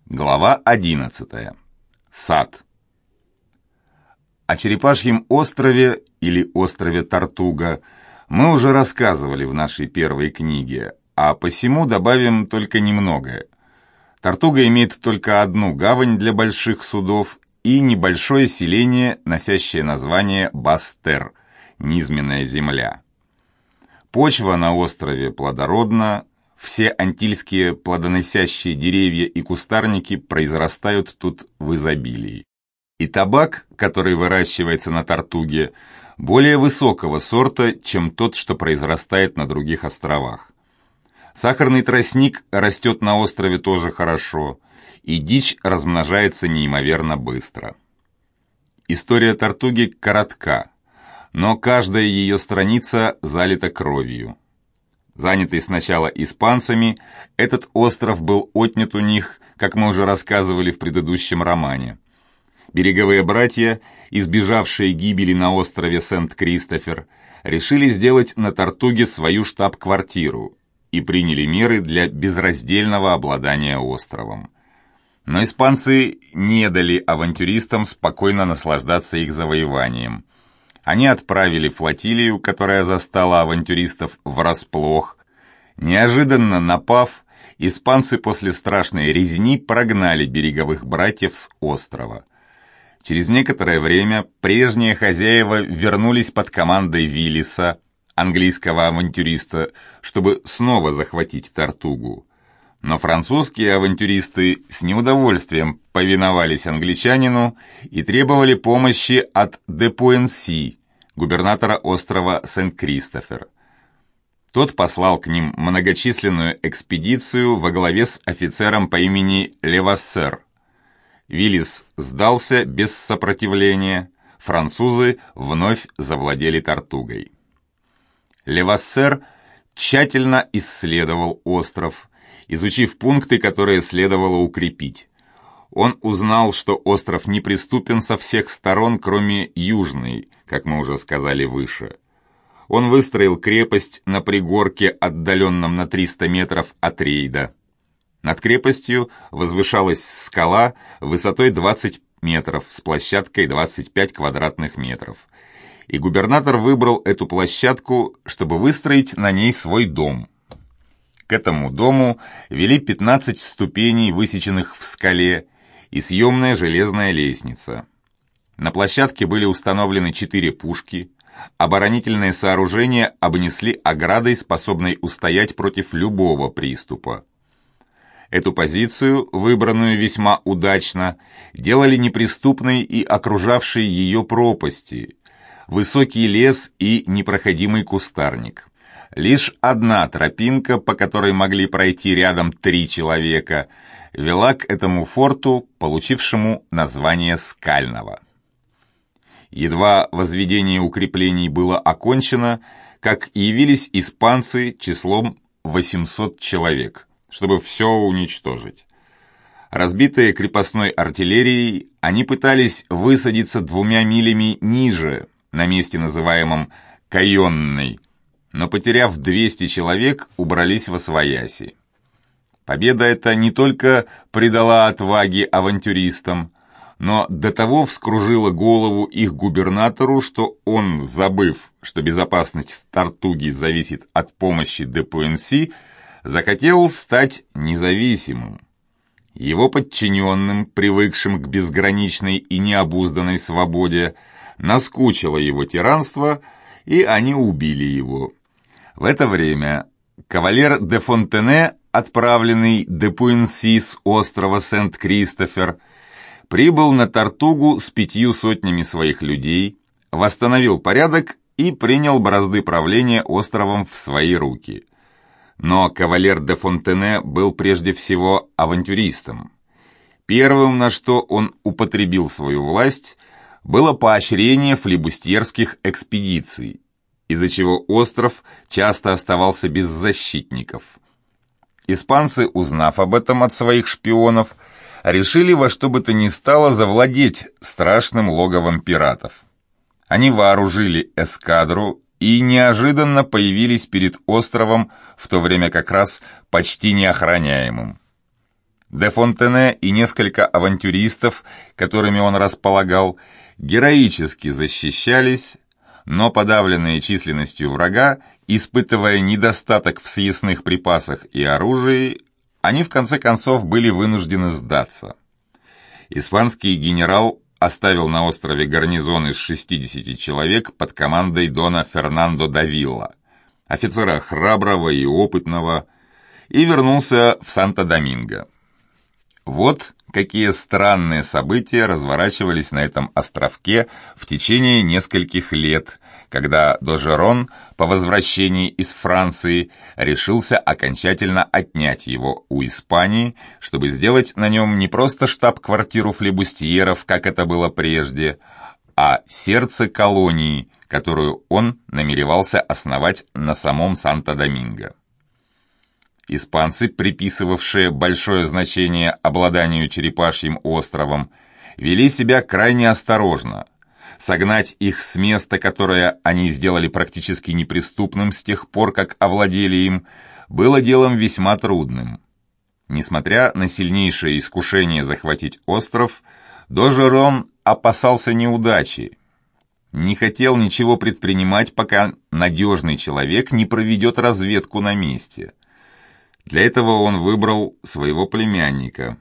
Глава 11. Сад. О Черепашьем острове или острове Тортуга мы уже рассказывали в нашей первой книге, а посему добавим только немногое. Тортуга имеет только одну гавань для больших судов и небольшое селение, носящее название Бастер – низменная земля. Почва на острове плодородна. Все антильские плодоносящие деревья и кустарники произрастают тут в изобилии. И табак, который выращивается на Тортуге, более высокого сорта, чем тот, что произрастает на других островах. Сахарный тростник растет на острове тоже хорошо, и дичь размножается неимоверно быстро. История Тортуги коротка, но каждая ее страница залита кровью. Занятый сначала испанцами, этот остров был отнят у них, как мы уже рассказывали в предыдущем романе. Береговые братья, избежавшие гибели на острове Сент-Кристофер, решили сделать на Тортуге свою штаб-квартиру и приняли меры для безраздельного обладания островом. Но испанцы не дали авантюристам спокойно наслаждаться их завоеванием. Они отправили флотилию, которая застала авантюристов врасплох. Неожиданно напав, испанцы после страшной резни прогнали береговых братьев с острова. Через некоторое время прежние хозяева вернулись под командой Виллиса, английского авантюриста, чтобы снова захватить Тортугу. Но французские авантюристы с неудовольствием повиновались англичанину и требовали помощи от де Пуэнси, губернатора острова Сент-Кристофер. Тот послал к ним многочисленную экспедицию во главе с офицером по имени Левассер. Виллис сдался без сопротивления, французы вновь завладели Тортугой. Левассер тщательно исследовал остров, изучив пункты, которые следовало укрепить. Он узнал, что остров неприступен со всех сторон, кроме южной, как мы уже сказали выше. Он выстроил крепость на пригорке, отдаленном на 300 метров от рейда. Над крепостью возвышалась скала высотой 20 метров с площадкой 25 квадратных метров. И губернатор выбрал эту площадку, чтобы выстроить на ней свой дом. К этому дому вели 15 ступеней, высеченных в скале, и съемная железная лестница. На площадке были установлены 4 пушки, оборонительные сооружения обнесли оградой, способной устоять против любого приступа. Эту позицию, выбранную весьма удачно, делали неприступной и окружавшие ее пропасти, высокий лес и непроходимый кустарник. Лишь одна тропинка, по которой могли пройти рядом 3 человека, вела к этому форту, получившему название Скального. Едва возведение укреплений было окончено, как явились испанцы числом 800 человек, чтобы все уничтожить. Разбитые крепостной артиллерией, они пытались высадиться 2 милями ниже, на месте, называемом Кайонной, но, потеряв 200 человек, убрались восвояси. Победа эта не только придала отваги авантюристам, но до того вскружила голову их губернатору, что он, забыв, что безопасность Тортуги зависит от помощи де Пуэнси, захотел стать независимым. Его подчиненным, привыкшим к безграничной и необузданной свободе, наскучило его тиранство, и они убили его. В это время кавалер де Фонтене, отправленный де Пуэнси с острова Сент-Кристофер, прибыл на Тортугу с 500 своих людей, восстановил порядок и принял бразды правления островом в свои руки. Но кавалер де Фонтене был прежде всего авантюристом. Первым, на что он употребил свою власть, было поощрение флибустьерских экспедиций, из-за чего остров часто оставался без защитников. Испанцы, узнав об этом от своих шпионов, решили во что бы то ни стало завладеть страшным логовом пиратов. Они вооружили эскадру и неожиданно появились перед островом, в то время как раз почти неохраняемым. Де Фонтене и несколько авантюристов, которыми он располагал, героически защищались, но подавленные численностью врага, испытывая недостаток в съестных припасах и оружии, они в конце концов были вынуждены сдаться. Испанский генерал оставил на острове гарнизон из 60 человек под командой дона Фернандо да Вилла, офицера храброго и опытного, и вернулся в Санто-Доминго. Вот какие странные события разворачивались на этом островке в течение нескольких лет, когда Дожерон по возвращении из Франции решился окончательно отнять его у Испании, чтобы сделать на нем не просто штаб-квартиру флебустьеров, как это было прежде, а сердце колонии, которую он намеревался основать на самом Санто-Доминго. Испанцы, приписывавшие большое значение обладанию Черепашьим островом, вели себя крайне осторожно. Согнать их с места, которое они сделали практически неприступным с тех пор, как овладели им, было делом весьма трудным. Несмотря на сильнейшее искушение захватить остров, Дожерон опасался неудачи. Не хотел ничего предпринимать, пока надежный человек не проведет разведку на месте. Для этого он выбрал своего племянника.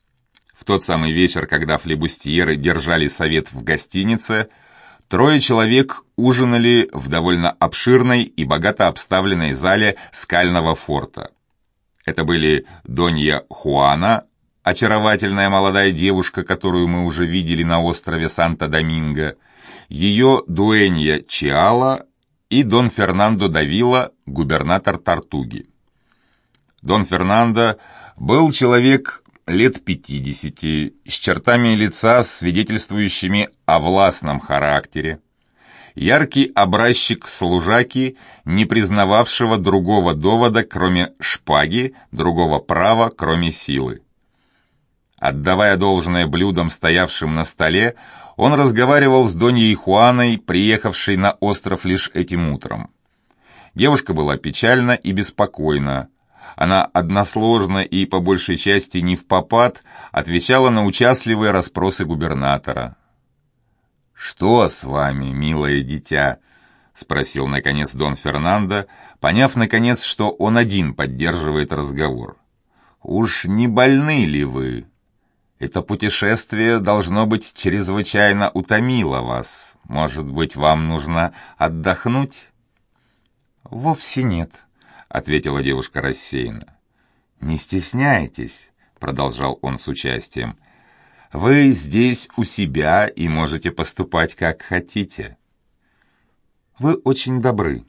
В тот самый вечер, когда флебустьеры держали совет в гостинице, 3 человек ужинали в довольно обширной и богато обставленной зале скального форта. Это были Донья Хуана, очаровательная молодая девушка, которую мы уже видели на острове Санто-Доминго, ее дуэнья Чиала и Дон Фернандо да Вилла, губернатор Тортуги. Дон Фернандо был человек лет 50, с чертами лица, свидетельствующими о властном характере. Яркий образчик служаки, не признававшего другого довода, кроме шпаги, другого права, кроме силы. Отдавая должное блюдам, стоявшим на столе, он разговаривал с Доньей Хуаной, приехавшей на остров лишь этим утром. Девушка была печальна и беспокойна. Она односложно и, по большей части, невпопад отвечала на участливые расспросы губернатора. «Что с вами, милое дитя?» — спросил, наконец, Дон Фернандо, поняв, наконец, что он один поддерживает разговор. «Уж не больны ли вы? Это путешествие, должно быть, чрезвычайно утомило вас. Может быть, вам нужно отдохнуть?» «Вовсе нет», — ответила девушка рассеянно. «Не стесняйтесь», — продолжал он с участием. «Вы здесь у себя и можете поступать как хотите». «Вы очень добры».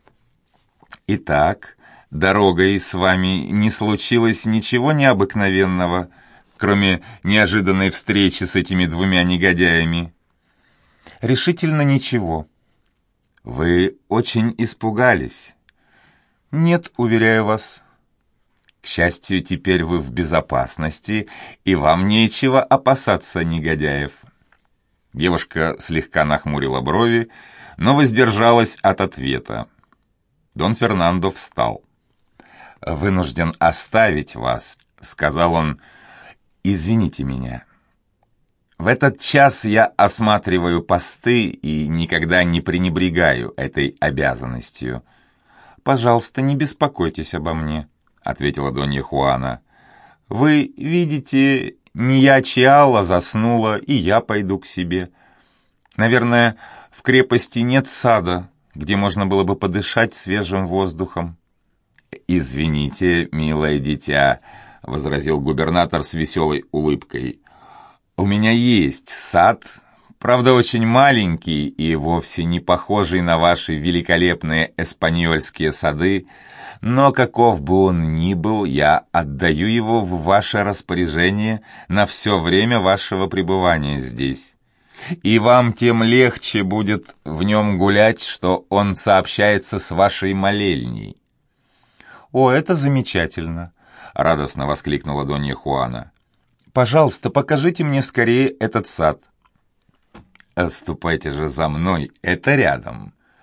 «Итак, дорогой с вами не случилось ничего необыкновенного, кроме неожиданной встречи с этими 2 негодяями?» «Решительно ничего». «Вы очень испугались?» «Нет, уверяю вас». «К счастью, теперь вы в безопасности, и вам нечего опасаться негодяев». Девушка слегка нахмурила брови, но воздержалась от ответа. Дон Фернандо встал. «Вынужден оставить вас», — сказал он. «Извините меня. В этот час я осматриваю посты и никогда не пренебрегаю этой обязанностью». «Пожалуйста, не беспокойтесь обо мне», — ответила Донья Хуана. «Вы видите, не я Чиала заснула, и я пойду к себе. Наверное, в крепости нет сада, где можно было бы подышать свежим воздухом». «Извините, милое дитя», — возразил губернатор с веселой улыбкой. «У меня есть сад, правда, очень маленький и вовсе не похожий на ваши великолепные эспаньольские сады, но каков бы он ни был, я отдаю его в ваше распоряжение на все время вашего пребывания здесь. И вам тем легче будет в нем гулять, что он сообщается с вашей молельней». «О, это замечательно!» — радостно воскликнула Донья Хуана. «Пожалуйста, покажите мне скорее этот сад». «Ступайте же за мной, это рядом».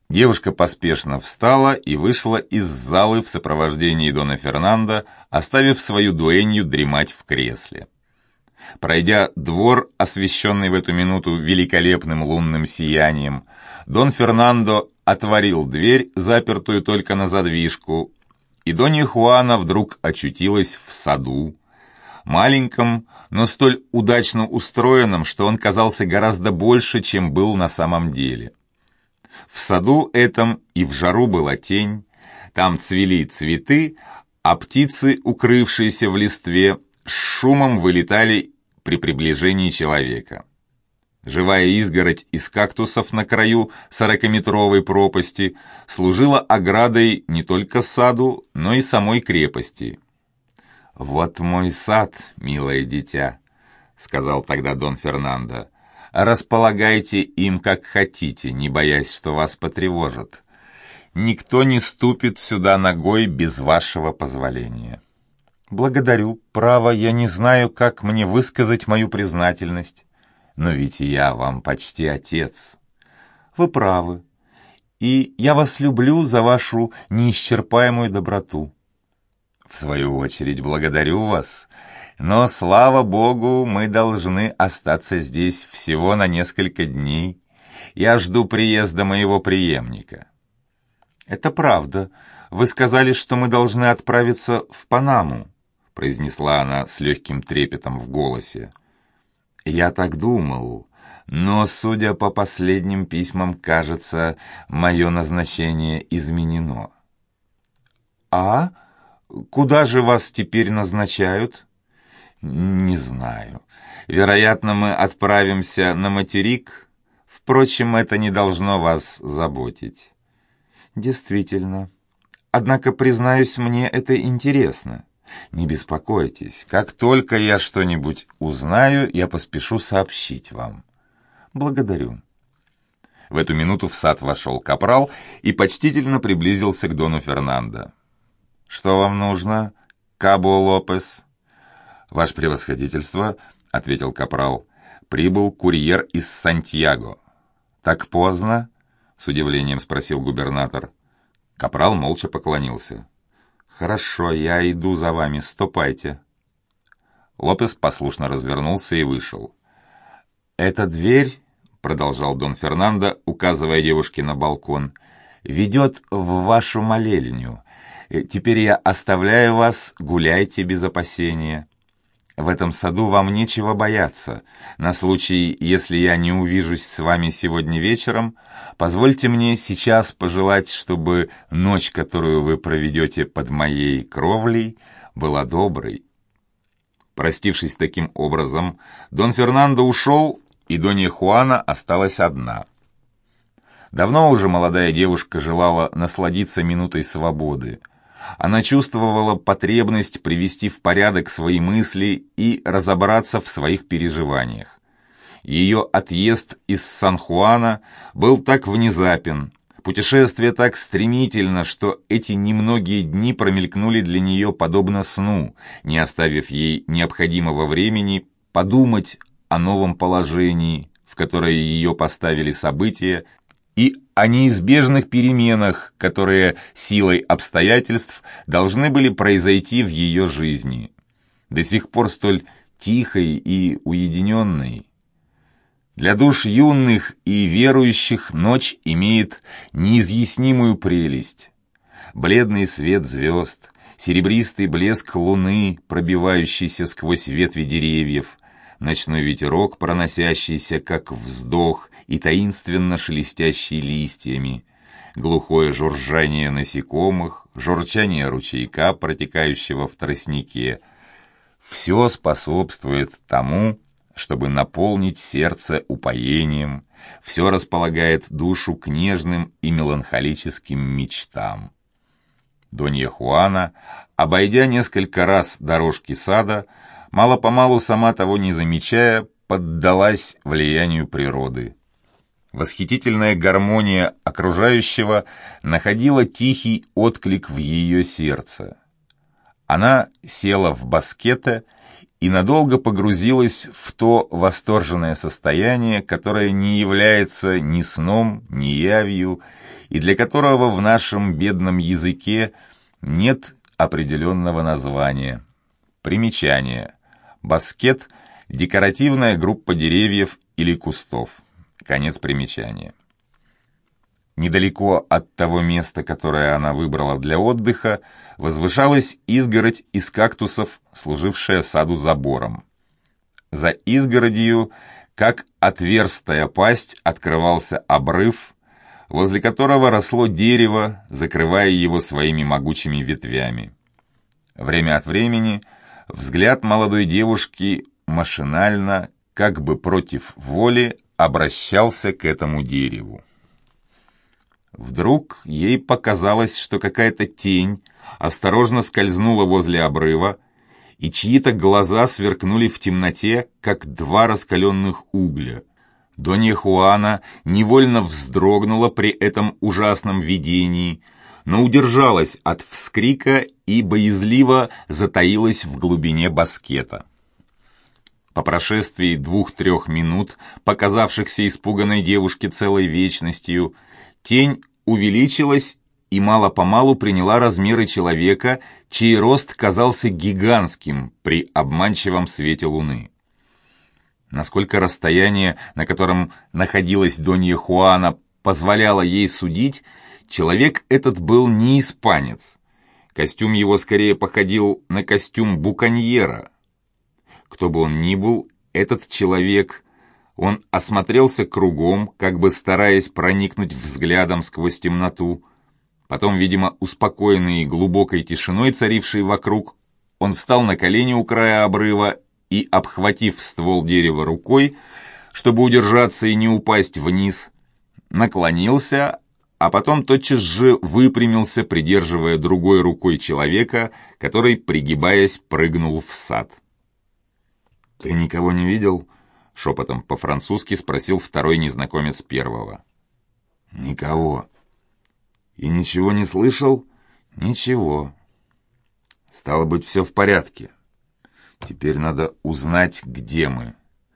Девушка поспешно встала и вышла из залы в сопровождении Дона Фернандо, оставив свою дуэнью дремать в кресле. Пройдя двор, освещенный в эту минуту великолепным лунным сиянием, Дон Фернандо отворил дверь, запертую только на задвижку, и Донья Хуана вдруг очутилась в саду, маленьком, но столь удачно устроенном, что он казался гораздо больше, чем был на самом деле. В саду этом и в жару была тень, там цвели цветы, а птицы, укрывшиеся в листве, с шумом вылетали при приближении человека. Живая изгородь из кактусов на краю 40-метровой пропасти служила оградой не только саду, но и самой крепости. «Вот мой сад, милое дитя», — сказал тогда Дон Фернандо. «Располагайте им как хотите, не боясь, что вас потревожат. Никто не ступит сюда ногой без вашего позволения». «Благодарю. Право, я не знаю, как мне высказать мою признательность. Но ведь я вам почти отец». «Вы правы. И я вас люблю за вашу неисчерпаемую доброту». «В свою очередь благодарю вас. Но, слава Богу, мы должны остаться здесь всего на несколько дней. Я жду приезда моего преемника». «Это правда. Вы сказали, что мы должны отправиться в Панаму», произнесла она с легким трепетом в голосе. «Я так думал, но, судя по последним письмам, кажется, мое назначение изменено». «А? Куда же вас теперь назначают?» «Не знаю. Вероятно, мы отправимся на материк. Впрочем, это не должно вас заботить». «Действительно. Однако, признаюсь, мне это интересно. Не беспокойтесь. Как только я что-нибудь узнаю, я поспешу сообщить вам». «Благодарю». В эту минуту в сад вошел капрал и почтительно приблизился к Дону Фернандо. «Что вам нужно, Кабо Лопес?» «Ваше превосходительство», — ответил капрал, — «прибыл курьер из Сантьяго». «Так поздно?» — с удивлением спросил губернатор. Капрал молча поклонился. «Хорошо, я иду за вами, ступайте». Лопес послушно развернулся и вышел. «Эта дверь», — продолжал Дон Фернандо, указывая девушке на балкон, — «ведет в вашу молельню. Теперь я оставляю вас, гуляйте без опасения. В этом саду вам нечего бояться. На случай, если я не увижусь с вами сегодня вечером, позвольте мне сейчас пожелать, чтобы ночь, которую вы проведете под моей кровлей, была доброй». Простившись таким образом, Дон Фернандо ушел, и Донья Хуана осталась одна. Давно уже молодая девушка желала насладиться минутой свободы. Она чувствовала потребность привести в порядок свои мысли и разобраться в своих переживаниях. Ее отъезд из Сан-Хуана был так внезапен, путешествие так стремительно, что эти немногие дни промелькнули для нее подобно сну, не оставив ей необходимого времени подумать о новом положении, в которое ее поставили события, и о неизбежных переменах, которые силой обстоятельств должны были произойти в ее жизни, до сих пор столь тихой и уединенной. Для душ юных и верующих ночь имеет неизъяснимую прелесть. Бледный свет звезд, серебристый блеск луны, пробивающийся сквозь ветви деревьев, ночной ветерок, проносящийся как вздох и таинственно шелестящий листьями, глухое журжание насекомых, журчание ручейка, протекающего в тростнике. Все способствует тому, чтобы наполнить сердце упоением, все располагает душу к нежным и меланхолическим мечтам. Донья Хуана, обойдя несколько раз дорожки сада, мало-помалу, сама того не замечая, поддалась влиянию природы. Восхитительная гармония окружающего находила тихий отклик в ее сердце. Она села в баскете и надолго погрузилась в то восторженное состояние, которое не является ни сном, ни явью, и для которого в нашем бедном языке нет определенного названия. Примечание. Баскет – декоративная группа деревьев или кустов. Конец примечания. Недалеко от того места, которое она выбрала для отдыха, возвышалась изгородь из кактусов, служившая саду забором. За изгородью, как отверстая пасть, открывался обрыв, возле которого росло дерево, закрывая его своими могучими ветвями. Время от времени взгляд молодой девушки машинально, как бы против воли, обращался к этому дереву. Вдруг ей показалось, что какая-то тень осторожно скользнула возле обрыва, и чьи-то глаза сверкнули в темноте, как два раскаленных угля. Донья Хуана невольно вздрогнула при этом ужасном видении, но удержалась от вскрика и боязливо затаилась в глубине баскета. По прошествии 2-3 минут, показавшихся испуганной девушке целой вечностью, тень увеличилась и мало-помалу приняла размеры человека, чей рост казался гигантским при обманчивом свете луны. Насколько расстояние, на котором находилась Донья Хуана, позволяло ей судить, человек этот был не испанец. Костюм его скорее походил на костюм буконьера. Кто бы он ни был, этот человек, он осмотрелся кругом, как бы стараясь проникнуть взглядом сквозь темноту. Потом, видимо, успокоенный глубокой тишиной, царившей вокруг, он встал на колени у края обрыва и, обхватив ствол дерева рукой, чтобы удержаться и не упасть вниз, наклонился, а потом тотчас же выпрямился, придерживая другой рукой человека, который, пригибаясь, прыгнул в сад. «Ты никого не видел?» — шепотом по-французски спросил второй незнакомец первого. «Никого». «И ничего не слышал?» «Ничего». «Стало быть, все в порядке. Теперь надо узнать, где мы».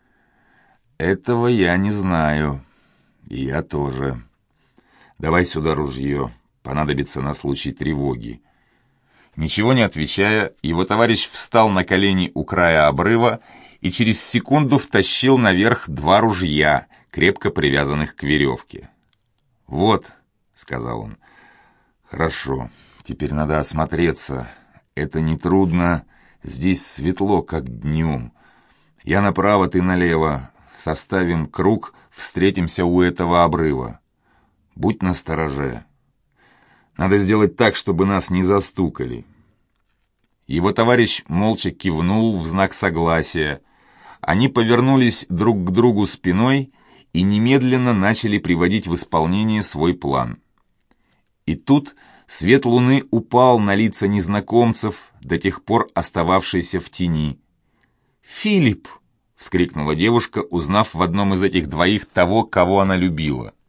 «Этого я не знаю. И я тоже. Давай сюда ружье. Понадобится на случай тревоги». Ничего не отвечая, его товарищ встал на колени у края обрыва и через секунду втащил наверх 2 ружья, крепко привязанных к веревке. «Вот», — сказал он, — «хорошо, теперь надо осмотреться. Это нетрудно, здесь светло, как днем. Я направо, ты налево. Составим круг, встретимся у этого обрыва. Будь настороже. Надо сделать так, чтобы нас не застукали». Его товарищ молча кивнул в знак согласия. Они повернулись друг к другу спиной и немедленно начали приводить в исполнение свой план. И тут свет луны упал на лица незнакомцев, до тех пор остававшиеся в тени. «Филипп!» — вскрикнула девушка, узнав в одном из этих двоих того, кого она любила.